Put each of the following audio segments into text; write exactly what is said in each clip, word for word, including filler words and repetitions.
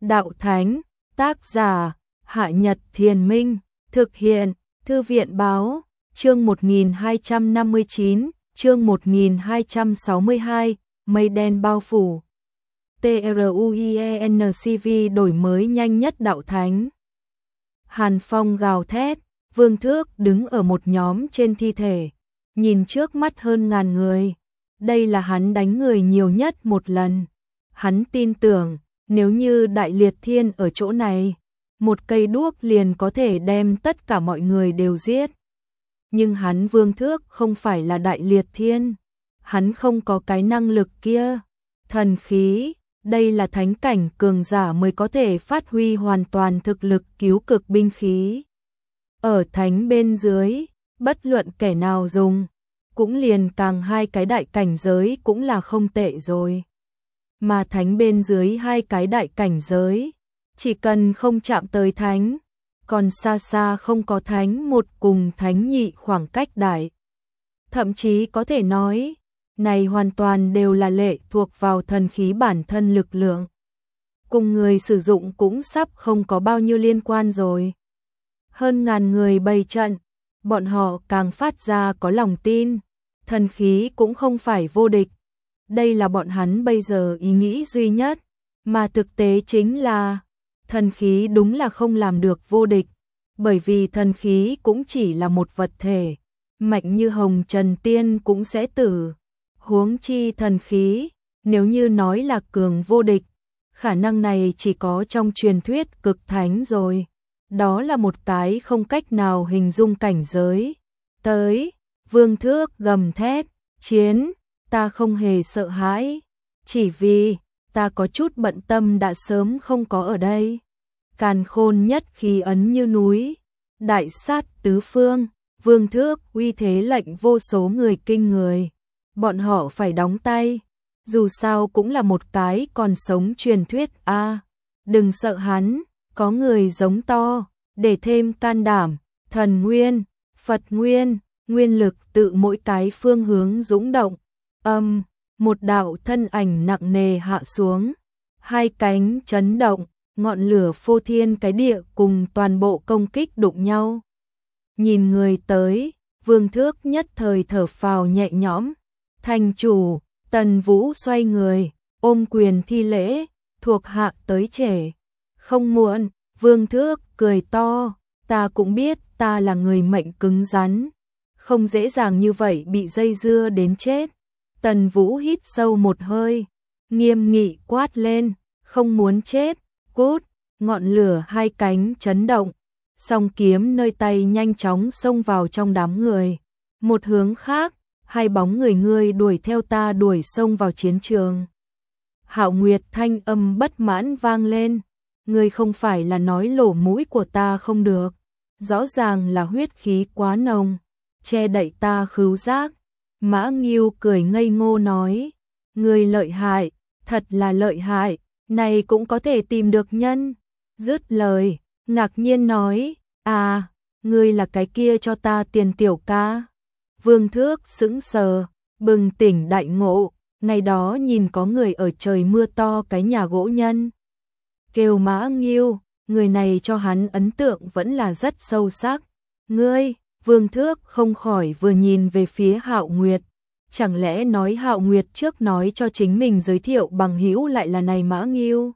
Đạo Thánh, tác giả, Hạ Nhật Thiền Minh, thực hiện, Thư viện Báo, chương một nghìn hai trăm năm mươi chín, chương một nghìn hai trăm sáu mươi hai, mây đen bao phủ. TRUIENCV đổi mới nhanh nhất Đạo Thánh. Hàn phong gào thét, Vương Thước đứng ở một nhóm trên thi thể, nhìn trước mắt hơn ngàn người. Đây là hắn đánh người nhiều nhất một lần. Hắn tin tưởng, nếu như Đại Liệt Thiên ở chỗ này, một cây đuốc liền có thể đem tất cả mọi người đều giết. Nhưng hắn Vương Thước không phải là Đại Liệt Thiên. Hắn không có cái năng lực kia. Thần khí, đây là thánh cảnh cường giả mới có thể phát huy hoàn toàn thực lực cứu cực binh khí. Ở thánh bên dưới, bất luận kẻ nào dùng, cũng liền càng hai cái đại cảnh giới cũng là không tệ rồi. Mà thánh bên dưới hai cái đại cảnh giới, chỉ cần không chạm tới thánh, còn xa xa không có thánh một cùng thánh nhị khoảng cách đại. Thậm chí có thể nói, này hoàn toàn đều là lệ thuộc vào thần khí bản thân lực lượng. Cùng người sử dụng cũng sắp không có bao nhiêu liên quan rồi. Hơn ngàn người bày trận, bọn họ càng phát ra có lòng tin, thần khí cũng không phải vô địch. Đây là bọn hắn bây giờ ý nghĩ duy nhất, mà thực tế chính là thần khí đúng là không làm được vô địch, bởi vì thần khí cũng chỉ là một vật thể, mạnh như Hồng Trần Tiên cũng sẽ tử. Huống chi thần khí, nếu như nói là cường vô địch, khả năng này chỉ có trong truyền thuyết cực thánh rồi. Đó là một cái không cách nào hình dung cảnh giới. Tới, Vương Thước gầm thét, chiến, ta không hề sợ hãi, chỉ vì ta có chút bận tâm đã sớm không có ở đây. Càn khôn nhất khí ấn như núi, đại sát tứ phương, Vương Thước uy thế lệnh vô số người kinh người. Bọn họ phải đóng tay, dù sao cũng là một cái còn sống truyền thuyết a. À, đừng sợ hắn, có người giống to, để thêm can đảm, thần nguyên, Phật nguyên, nguyên lực tự mỗi cái phương hướng dũng động. Âm, um, một đạo thân ảnh nặng nề hạ xuống, hai cánh chấn động, ngọn lửa phô thiên cái địa cùng toàn bộ công kích đụng nhau. Nhìn người tới, Vương Thước nhất thời thở phào nhẹ nhõm. Thành chủ, Tần Vũ xoay người, ôm quyền thi lễ, thuộc hạ tới trễ. Không muộn, Vương Thước cười to, ta cũng biết ta là người mệnh cứng rắn, không dễ dàng như vậy bị dây dưa đến chết. Tần Vũ hít sâu một hơi, nghiêm nghị quát lên, không muốn chết, cút, ngọn lửa hai cánh chấn động, song kiếm nơi tay nhanh chóng xông vào trong đám người. Một hướng khác, hai bóng người ngươi đuổi theo ta đuổi xông vào chiến trường. Hạo Nguyệt thanh âm bất mãn vang lên, ngươi không phải là nói lỗ mũi của ta không được, rõ ràng là huyết khí quá nồng, che đậy ta khứu giác. Mã Nghiêu cười ngây ngô nói, ngươi lợi hại, thật là lợi hại, này cũng có thể tìm được nhân. Dứt lời, ngạc nhiên nói, à, ngươi là cái kia cho ta tiền tiểu ca. Vương Thước sững sờ, bừng tỉnh đại ngộ, ngày đó nhìn có người ở trời mưa to cái nhà gỗ nhân. Kêu Mã Nghiêu, người này cho hắn ấn tượng vẫn là rất sâu sắc. Ngươi, Vương Thước không khỏi vừa nhìn về phía Hạo Nguyệt. Chẳng lẽ nói Hạo Nguyệt trước nói cho chính mình giới thiệu bằng hữu lại là này Mã Nghiêu?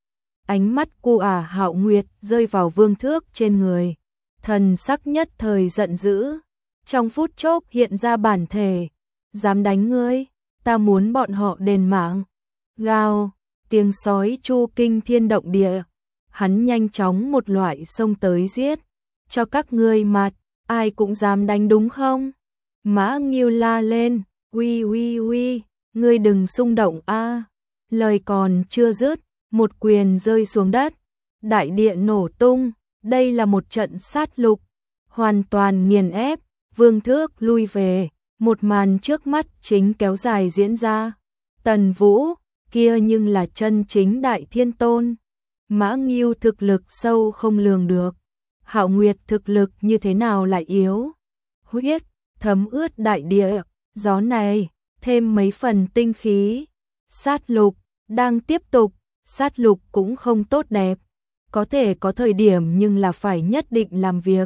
Ánh mắt cô ả Hạo Nguyệt rơi vào Vương Thước trên người. Thần sắc nhất thời giận dữ. Trong phút chốc hiện ra bản thể, dám đánh ngươi, ta muốn bọn họ đền mạng. Gào, tiếng sói chu kinh thiên động địa, hắn nhanh chóng một loại xông tới giết, cho các ngươi mặt, ai cũng dám đánh đúng không? Mã Nghiêu la lên, uy uy uy, ngươi đừng xung động a. Lời còn chưa dứt, một quyền rơi xuống đất, đại địa nổ tung, đây là một trận sát lục, hoàn toàn nghiền ép. Vương Thước lui về, một màn trước mắt chính kéo dài diễn ra. Tần Vũ, kia nhưng là chân chính đại thiên tôn. Mã Nghiêu thực lực sâu không lường được. Hạo Nguyệt thực lực như thế nào lại yếu. Huyết, thấm ướt đại địa, gió này, thêm mấy phần tinh khí. Sát lục, đang tiếp tục, sát lục cũng không tốt đẹp, có thể có thời điểm nhưng là phải nhất định làm việc.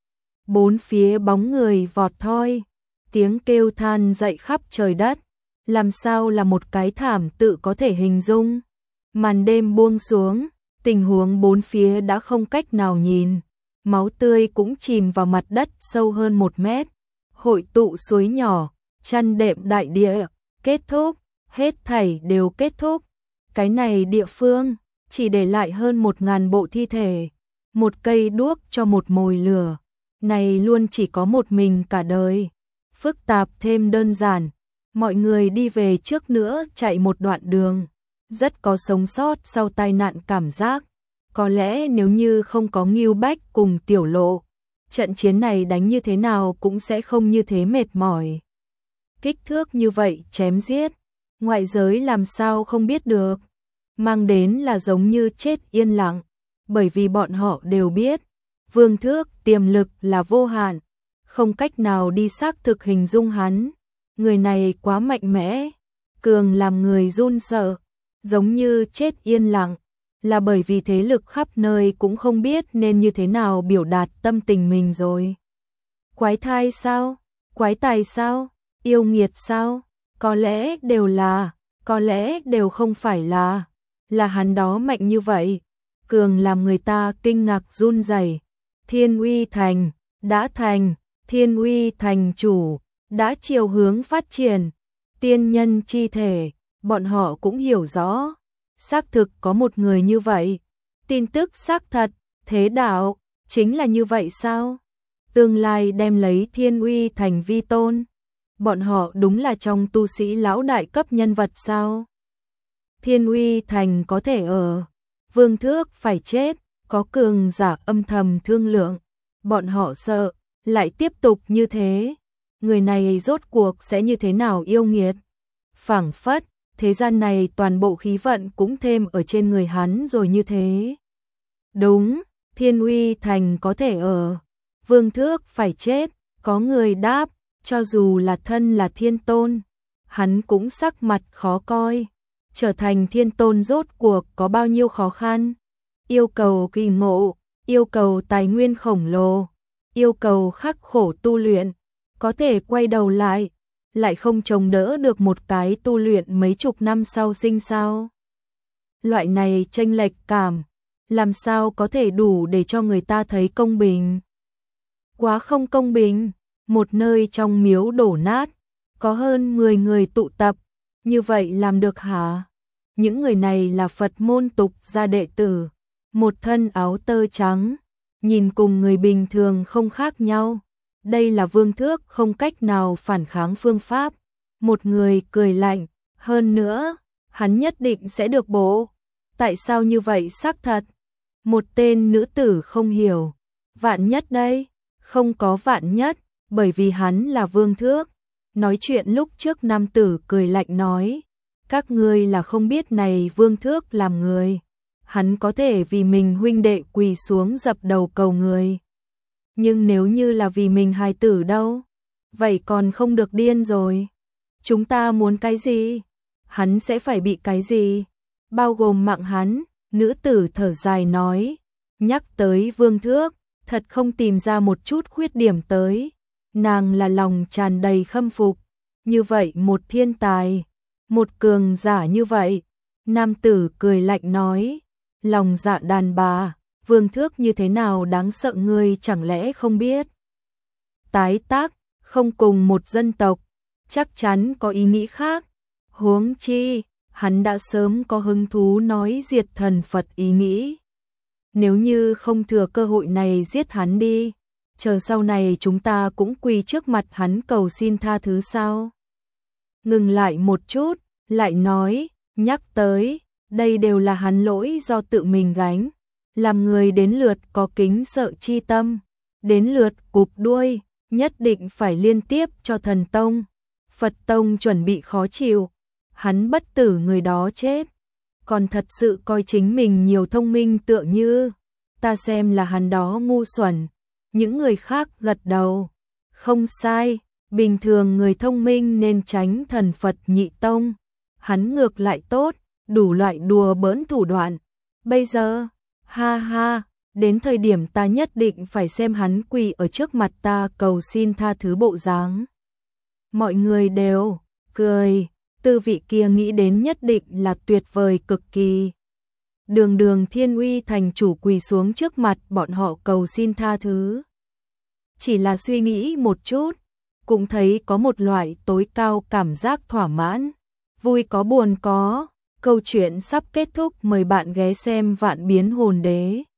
Bốn phía bóng người vọt thoi, tiếng kêu than dậy khắp trời đất, làm sao là một cái thảm tự có thể hình dung. Màn đêm buông xuống, tình huống bốn phía đã không cách nào nhìn, máu tươi cũng chìm vào mặt đất sâu hơn một mét, hội tụ suối nhỏ, chăn đệm đại địa, kết thúc, hết thảy đều kết thúc. Cái này địa phương, chỉ để lại hơn một ngàn bộ thi thể, một cây đuốc cho một mồi lửa, này luôn chỉ có một mình cả đời. Phức tạp thêm đơn giản, mọi người đi về trước nữa chạy một đoạn đường, rất có sống sót sau tai nạn cảm giác. Có lẽ nếu như không có Ngưu Bách cùng Tiểu Lộ, trận chiến này đánh như thế nào cũng sẽ không như thế mệt mỏi. Kích thước như vậy chém giết, ngoại giới làm sao không biết được, mang đến là giống như chết yên lặng, bởi vì bọn họ đều biết, Vương Thước tiềm lực là vô hạn, không cách nào đi xác thực hình dung hắn. Người này quá mạnh mẽ, cường làm người run sợ, giống như chết yên lặng, là bởi vì thế lực khắp nơi cũng không biết nên như thế nào biểu đạt tâm tình mình rồi. Quái thai sao? Quái tài sao? Yêu nghiệt sao? Có lẽ đều là, có lẽ đều không phải là, là hắn đó mạnh như vậy, cường làm người ta kinh ngạc run rẩy. Thiên Uy Thành, đã thành, Thiên Uy Thành chủ, đã chiều hướng phát triển, tiên nhân chi thể, bọn họ cũng hiểu rõ. Xác thực có một người như vậy, tin tức xác thật, thế đạo, chính là như vậy sao? Tương lai đem lấy Thiên Uy Thành vi tôn, bọn họ đúng là trong tu sĩ lão đại cấp nhân vật sao? Thiên Uy Thành có thể ở, Vương Thước phải chết, có cường giả âm thầm thương lượng, bọn họ sợ, lại tiếp tục như thế, người này rốt cuộc sẽ như thế nào yêu nghiệt? Phảng phất, thế gian này toàn bộ khí vận cũng thêm ở trên người hắn rồi như thế. Đúng, Thiên Uy Thành có thể ở, Vương Thước phải chết, có người đáp, cho dù là thân là thiên tôn, hắn cũng sắc mặt khó coi, trở thành thiên tôn rốt cuộc có bao nhiêu khó khăn, yêu cầu kỳ ngộ, yêu cầu tài nguyên khổng lồ, yêu cầu khắc khổ tu luyện, có thể quay đầu lại, lại không chống đỡ được một cái tu luyện mấy chục năm sau sinh sao. Loại này chênh lệch cảm, làm sao có thể đủ để cho người ta thấy công bình. Quá không công bình, một nơi trong miếu đổ nát, có hơn mười người tụ tập, như vậy làm được hả? Những người này là Phật môn tục gia đệ tử, một thân áo tơ trắng, nhìn cùng người bình thường không khác nhau. Đây là Vương Thước không cách nào phản kháng phương pháp. Một người cười lạnh, hơn nữa, hắn nhất định sẽ được bổ. Tại sao như vậy xác thật? Một tên nữ tử không hiểu. Vạn nhất đây, không có vạn nhất, bởi vì hắn là Vương Thước. Nói chuyện lúc trước nam tử cười lạnh nói, các ngươi là không biết này Vương Thước làm người. Hắn có thể vì mình huynh đệ quỳ xuống dập đầu cầu người. Nhưng nếu như là vì mình hài tử đâu, vậy còn không được điên rồi. Chúng ta muốn cái gì? Hắn sẽ phải bị cái gì? Bao gồm mạng hắn, nữ tử thở dài nói, nhắc tới Vương Thước, thật không tìm ra một chút khuyết điểm tới. Nàng là lòng tràn đầy khâm phục, như vậy một thiên tài, một cường giả như vậy. Nam tử cười lạnh nói, lòng dạ đàn bà, Vương Thước như thế nào đáng sợ ngươi chẳng lẽ không biết. Tái tác, không cùng một dân tộc, chắc chắn có ý nghĩ khác. Huống chi, hắn đã sớm có hứng thú nói diệt thần Phật ý nghĩ. Nếu như không thừa cơ hội này giết hắn đi, chờ sau này chúng ta cũng quỳ trước mặt hắn cầu xin tha thứ sao? Ngừng lại một chút, lại nói, nhắc tới, đây đều là hắn lỗi do tự mình gánh. Làm người đến lượt có kính sợ chi tâm, đến lượt cụp đuôi, nhất định phải liên tiếp cho thần tông. Phật tông chuẩn bị khó chịu, hắn bất tử người đó chết, còn thật sự coi chính mình nhiều thông minh tựa như, ta xem là hắn đó ngu xuẩn. Những người khác gật đầu, không sai, bình thường người thông minh nên tránh thần Phật nhị tông, hắn ngược lại tốt, đủ loại đùa bỡn thủ đoạn. Bây giờ, ha ha, đến thời điểm ta nhất định phải xem hắn quỳ ở trước mặt ta cầu xin tha thứ bộ dáng. Mọi người đều cười, tư vị kia nghĩ đến nhất định là tuyệt vời cực kỳ. Đường đường Thiên Uy thành chủ quỳ xuống trước mặt bọn họ cầu xin tha thứ. Chỉ là suy nghĩ một chút, cũng thấy có một loại tối cao cảm giác thỏa mãn, vui có buồn có. Câu chuyện sắp kết thúc, mời bạn ghé xem Vạn Biến Hồn Đế.